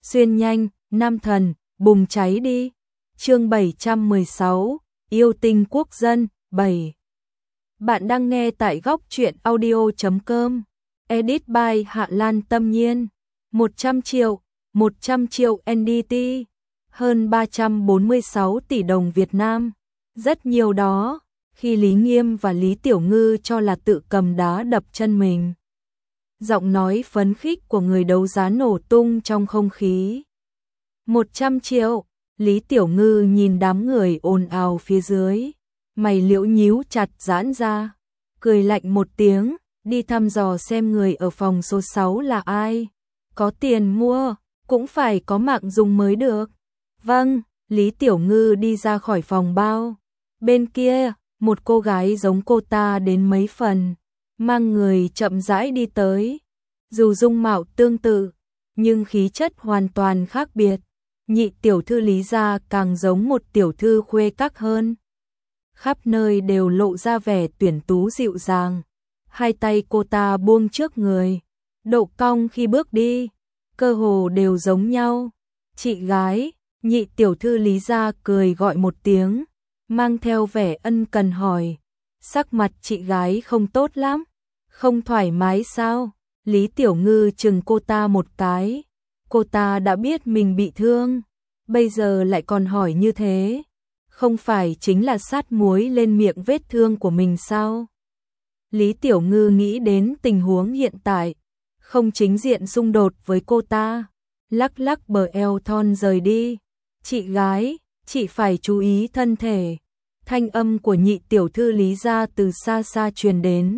xuyên nhanh, nam thần, bùng cháy đi. Chương 716, yêu tinh quốc dân, 7. Bạn đang nghe tại góc truyện audio.com. Edit by Hạ Lan Tâm Nhiên. 100 triệu NDT, hơn 346 tỷ đồng Việt Nam. Rất nhiều đó. Khi Lý Nghiêm và Lý Tiểu Ngư cho là tự cầm đá đập chân mình. Giọng nói phấn khích của người đấu giá nổ tung trong không khí. 100 triệu, Lý Tiểu Ngư nhìn đám người ồn ào phía dưới, mày liễu nhíu chặt giãn ra, cười lạnh một tiếng, đi thăm dò xem người ở phòng số 6 là ai. Có tiền mua, cũng phải có mạng dùng mới được. Vâng, Lý Tiểu Ngư đi ra khỏi phòng bao. Bên kia, một cô gái giống cô ta đến mấy phần, mang người chậm rãi đi tới. Dù dung mạo tương tự, nhưng khí chất hoàn toàn khác biệt. Nhị tiểu thư Lý gia càng giống một tiểu thư khuê các hơn. Khắp nơi đều lộ ra vẻ tuyển tú dịu dàng. Hai tay cô ta buông trước người, độ cong khi bước đi, cơ hồ đều giống nhau. Chị gái, nhị tiểu thư Lý gia cười gọi một tiếng, mang theo vẻ ân cần hỏi. Sắc mặt chị gái không tốt lắm, không thoải mái sao? Lý Tiểu Ngư chừng cô ta một cái. Cô ta đã biết mình bị thương, bây giờ lại còn hỏi như thế. Không phải chính là sát muối lên miệng vết thương của mình sao? Lý Tiểu Ngư nghĩ đến tình huống hiện tại, không chính diện xung đột với cô ta, lắc lắc bờ eo thon rời đi. Chị gái, chị phải chú ý thân thể. Thanh âm của nhị tiểu thư Lý gia từ xa xa truyền đến.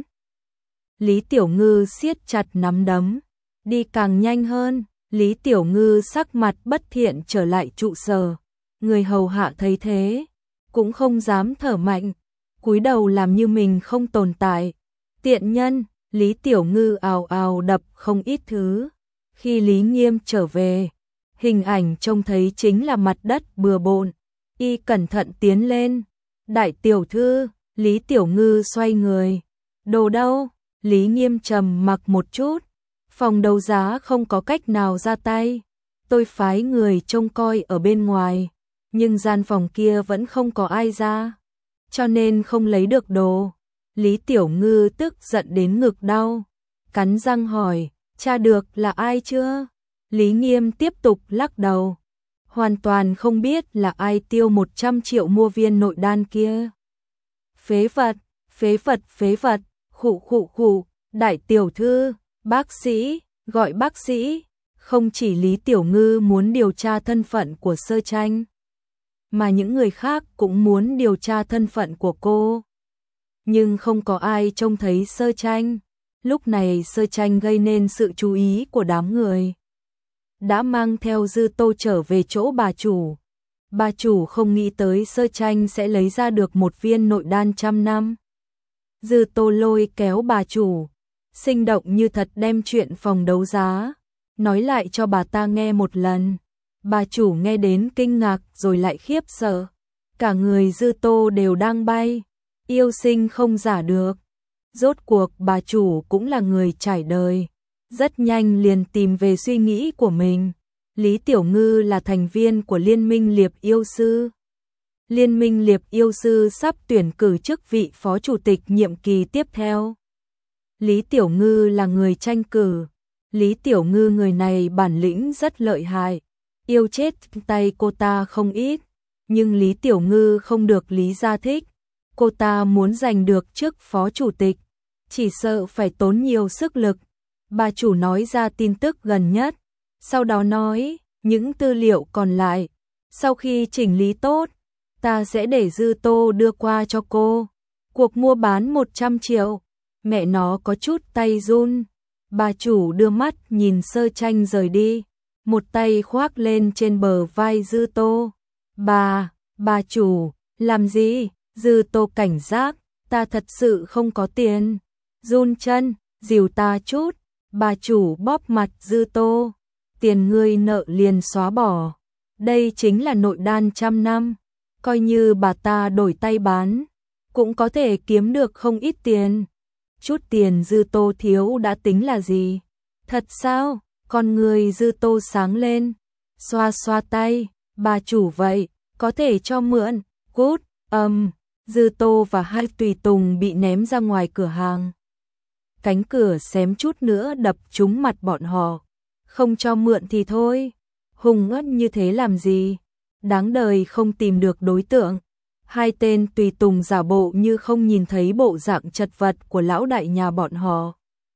Lý Tiểu Ngư siết chặt nắm đấm, đi càng nhanh hơn. Lý Tiểu Ngư sắc mặt bất thiện trở lại trụ sở. Người hầu hạ thấy thế, cũng không dám thở mạnh, cúi đầu làm như mình không tồn tại. Tiện nhân, Lý Tiểu Ngư ào ào đập không ít thứ. Khi Lý Nghiêm trở về, hình ảnh trông thấy chính là mặt đất bừa bộn. Y cẩn thận tiến lên. Đại tiểu thư, Lý Tiểu Ngư xoay người. Đồ đâu? Lý Nghiêm trầm mặc một chút. Phòng đấu giá không có cách nào ra tay. Tôi phái người trông coi ở bên ngoài, nhưng gian phòng kia vẫn không có ai ra, cho nên không lấy được đồ. Lý Tiểu Ngư tức giận đến ngực đau, cắn răng hỏi, tra được là ai chưa? Lý Nghiêm tiếp tục lắc đầu, hoàn toàn không biết là ai tiêu 100 triệu mua viên nội đan kia. Phế vật, phế vật, phế vật, khụ, đại tiểu thư, bác sĩ, gọi bác sĩ. Không chỉ Lý Tiểu Ngư muốn điều tra thân phận của Sơ Tranh, mà những người khác cũng muốn điều tra thân phận của cô. Nhưng không có ai trông thấy Sơ Tranh. Lúc này Sơ Tranh gây nên sự chú ý của đám người, đã mang theo Dư Tô trở về chỗ bà chủ. Bà chủ không nghĩ tới Sơ Tranh sẽ lấy ra được một viên nội đan 100 năm. Dư Tô lôi kéo bà chủ, sinh động như thật đem chuyện phòng đấu giá nói lại cho bà ta nghe một lần. Bà chủ nghe đến kinh ngạc rồi lại khiếp sợ. Cả người Dư Tô đều đang bay. Yêu sinh không giả được. Rốt cuộc bà chủ cũng là người trải đời, rất nhanh liền tìm về suy nghĩ của mình. Lý Tiểu Ngư là thành viên của Liên minh Liệp Yêu Sư. Liên minh Liệp Yêu Sư sắp tuyển cử chức vị phó chủ tịch nhiệm kỳ tiếp theo. Lý Tiểu Ngư là người tranh cử. Lý Tiểu Ngư người này bản lĩnh rất lợi hại, yêu chết tay cô ta không ít, nhưng Lý Tiểu Ngư không được Lý gia thích. Cô ta muốn giành được chức phó chủ tịch, chỉ sợ phải tốn nhiều sức lực. Bà chủ nói ra tin tức gần nhất, sau đó nói, những tư liệu còn lại, sau khi chỉnh lý tốt, ta sẽ để Dư Tô đưa qua cho cô. Cuộc mua bán 100 triệu, mẹ nó có chút tay run. Bà chủ đưa mắt nhìn Sơ Tranh rời đi, một tay khoác lên trên bờ vai Dư Tô. Bà chủ, làm gì? Dư Tô cảnh giác, ta thật sự không có tiền. Run chân, dìu ta chút. Bà chủ bóp mặt Dư Tô. Tiền ngươi nợ liền xóa bỏ. Đây chính là nội đan 100 năm. Coi như bà ta đổi tay bán, cũng có thể kiếm được không ít tiền. Chút tiền Dư Tô thiếu đã tính là gì? Thật sao? Con người Dư Tô sáng lên. xoa xoa tay, bà chủ vậy, có thể cho mượn, cút, Dư Tô và hai tùy tùng bị ném ra ngoài cửa hàng. Cánh cửa xém chút nữa đập trúng mặt bọn họ. Không cho mượn thì thôi, hùng ất như thế làm gì, đáng đời không tìm được đối tượng. Hai tên tùy tùng giả bộ như không nhìn thấy bộ dạng chật vật của lão đại nhà bọn họ.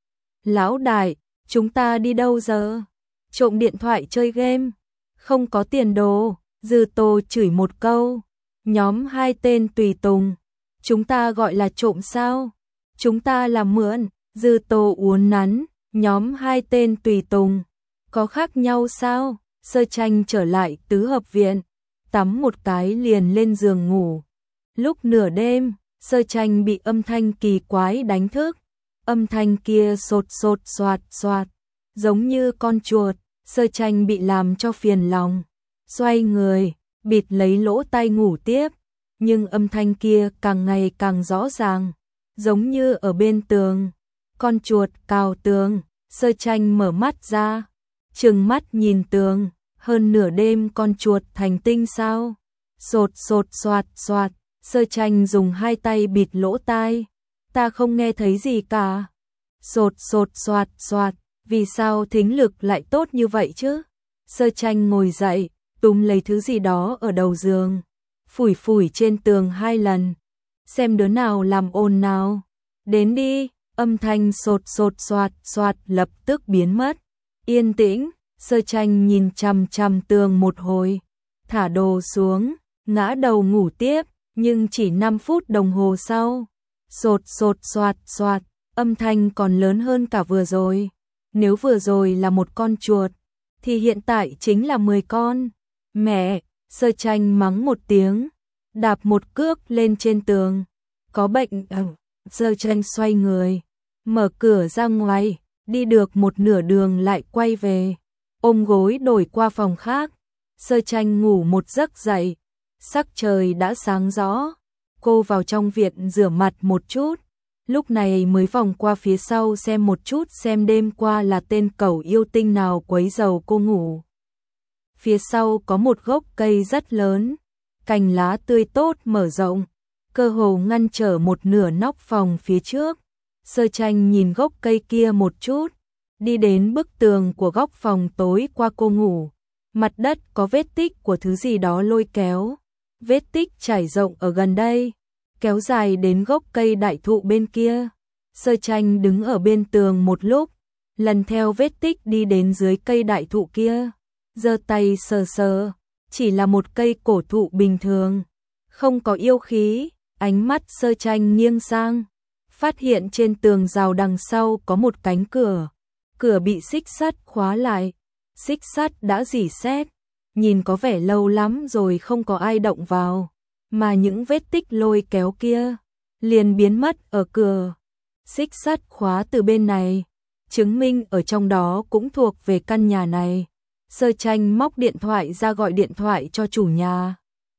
Lão đại, chúng ta đi đâu giờ? Trộm điện thoại chơi game, không có tiền đồ. Dư Tô chửi một câu. Nhóm hai tên tùy tùng, chúng ta gọi là trộm sao? Chúng ta là mượn. Dư Tô uốn nắn, nhóm hai tên tùy tùng, có khác nhau sao? Sơ Tranh trở lại tứ hợp viện, tắm một cái liền lên giường ngủ. Lúc nửa đêm, Sơ Tranh bị âm thanh kỳ quái đánh thức. Âm thanh kia sột sột soạt soạt, giống như con chuột. Sơ Tranh bị làm cho phiền lòng, xoay người, bịt lấy lỗ tai ngủ tiếp. Nhưng âm thanh kia càng ngày càng rõ ràng, giống như ở bên tường. Con chuột cào tường. Sơ Tranh mở mắt ra, trừng mắt nhìn tường. Hơn nửa đêm con chuột thành tinh sao? Sột sột soạt soạt. Sơ Tranh dùng hai tay bịt lỗ tai. Ta không nghe thấy gì cả. Sột sột soạt soạt. Vì sao thính lực lại tốt như vậy chứ? Sơ Tranh ngồi dậy, túm lấy thứ gì đó ở đầu giường, phủi phủi trên tường hai lần. Xem đứa nào làm ồn nào. Đến đi. Âm thanh sột sột soạt soạt lập tức biến mất. Yên tĩnh. Sơ Tranh nhìn chằm chằm tường một hồi, thả đồ xuống, ngã đầu ngủ tiếp. Nhưng chỉ 5 phút đồng hồ sau, sột sột soạt soạt, âm thanh còn lớn hơn cả vừa rồi. Nếu vừa rồi là một con chuột, thì hiện tại chính là 10 con. Mẹ! Sơ Tranh mắng một tiếng, đạp một cước lên trên tường. Có bệnh à? Sơ Tranh xoay người, mở cửa ra ngoài, đi được một nửa đường lại quay về, ôm gối đổi qua phòng khác. Sơ Tranh ngủ một giấc dậy, sắc trời đã sáng rõ. Cô vào trong viện rửa mặt một chút, lúc này mới vòng qua phía sau xem một chút xem đêm qua là tên cẩu yêu tinh nào quấy rầy cô ngủ. Phía sau có một gốc cây rất lớn, cành lá tươi tốt mở rộng, cơ hồ ngăn trở một nửa nóc phòng phía trước. Sơ Tranh nhìn gốc cây kia một chút, đi đến bức tường của góc phòng tối qua cô ngủ. Mặt đất có vết tích của thứ gì đó lôi kéo. Vết tích trải rộng ở gần đây, kéo dài đến gốc cây đại thụ bên kia. Sơ Tranh đứng ở bên tường một lúc, lần theo vết tích đi đến dưới cây đại thụ kia, giơ tay sờ sờ, chỉ là một cây cổ thụ bình thường, không có yêu khí. Ánh mắt Sơ Tranh nghiêng sang, phát hiện trên tường rào đằng sau có một cánh cửa, cửa bị xích sắt khóa lại, xích sắt đã rỉ sét, nhìn có vẻ lâu lắm rồi không có ai động vào, mà những vết tích lôi kéo kia liền biến mất ở cửa. Xích sắt khóa từ bên này, chứng minh ở trong đó cũng thuộc về căn nhà này. Sơ Tranh móc điện thoại ra gọi điện thoại cho chủ nhà.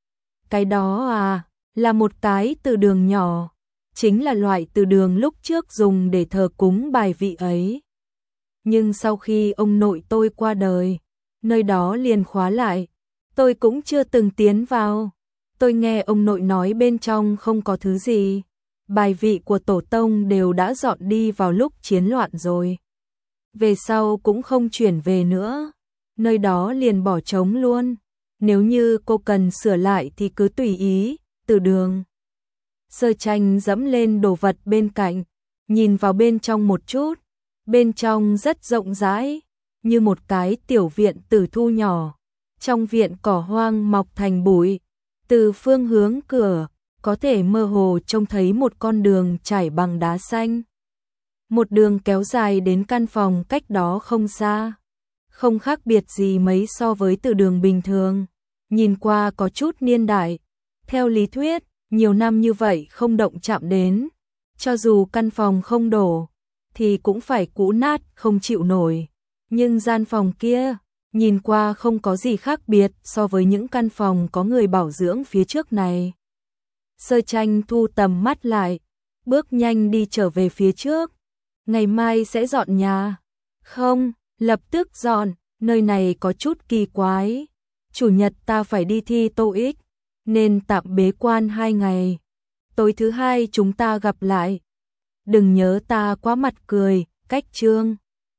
Cái đó à, là một cái từ đường nhỏ, chính là loại từ đường lúc trước dùng để thờ cúng bài vị ấy. Nhưng sau khi ông nội tôi qua đời, nơi đó liền khóa lại, tôi cũng chưa từng tiến vào. Tôi nghe ông nội nói bên trong không có thứ gì, bài vị của tổ tông đều đã dọn đi vào lúc chiến loạn rồi. Về sau cũng không chuyển về nữa, nơi đó liền bỏ trống luôn. Nếu như cô cần sửa lại thì cứ tùy ý. Từ đường. Sơ Tranh dẫm lên đồ vật bên cạnh, nhìn vào bên trong một chút. Bên trong rất rộng rãi, như một cái tiểu viện tử thu nhỏ. Trong viện cỏ hoang mọc thành bụi, từ phương hướng cửa có thể mơ hồ trông thấy một con đường trải bằng đá xanh. Một đường kéo dài đến căn phòng cách đó không xa, không khác biệt gì mấy so với từ đường bình thường, nhìn qua có chút niên đại. Theo lý thuyết, nhiều năm như vậy không động chạm đến, cho dù căn phòng không đổ, thì cũng phải cũ nát không chịu nổi. Nhưng gian phòng kia, nhìn qua không có gì khác biệt so với những căn phòng có người bảo dưỡng phía trước này. Sơ Tranh thu tầm mắt lại, bước nhanh đi trở về phía trước. Ngày mai sẽ dọn nhà. Không, lập tức dọn, nơi này có chút kỳ quái. Chủ nhật ta phải đi thi TOEIC, nên tạm bế quan 2 ngày. Tối thứ hai chúng ta gặp lại. Đừng nhớ ta quá mặt cười, cách chương.